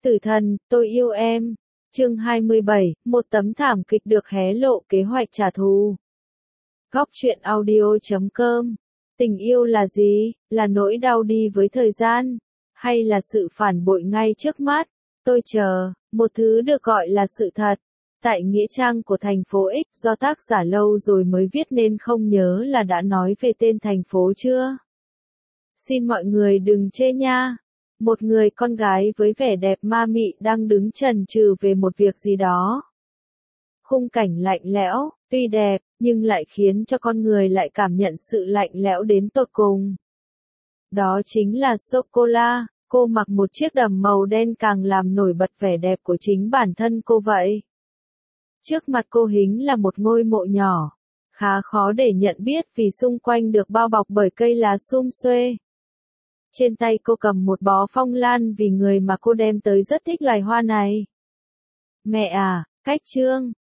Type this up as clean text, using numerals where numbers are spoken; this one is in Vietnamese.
Tử thần, tôi yêu em. Chương 27, một tấm thảm kịch được hé lộ kế hoạch trả thù. Góc truyện audio.com. Tình yêu là gì? Là nỗi đau đi với thời gian? Hay là sự phản bội ngay trước mắt? Tôi chờ, một thứ được gọi là sự thật. Tại nghĩa trang của thành phố X do tác giả lâu rồi mới viết nên không nhớ là đã nói về tên thành phố chưa? Xin mọi người đừng chê nha. Một người con gái với vẻ đẹp ma mị đang đứng chần chừ về một việc gì đó. Khung cảnh lạnh lẽo, tuy đẹp, nhưng lại khiến cho con người lại cảm nhận sự lạnh lẽo đến tột cùng. Đó chính là Sô-cô-la, cô mặc một chiếc đầm màu đen càng làm nổi bật vẻ đẹp của chính bản thân cô vậy. Trước mặt cô hính là một ngôi mộ nhỏ, khá khó để nhận biết vì xung quanh được bao bọc bởi cây lá sum xuê. Trên tay cô cầm một bó phong lan vì người mà cô đem tới rất thích loài hoa này. Mẹ à, cách trương,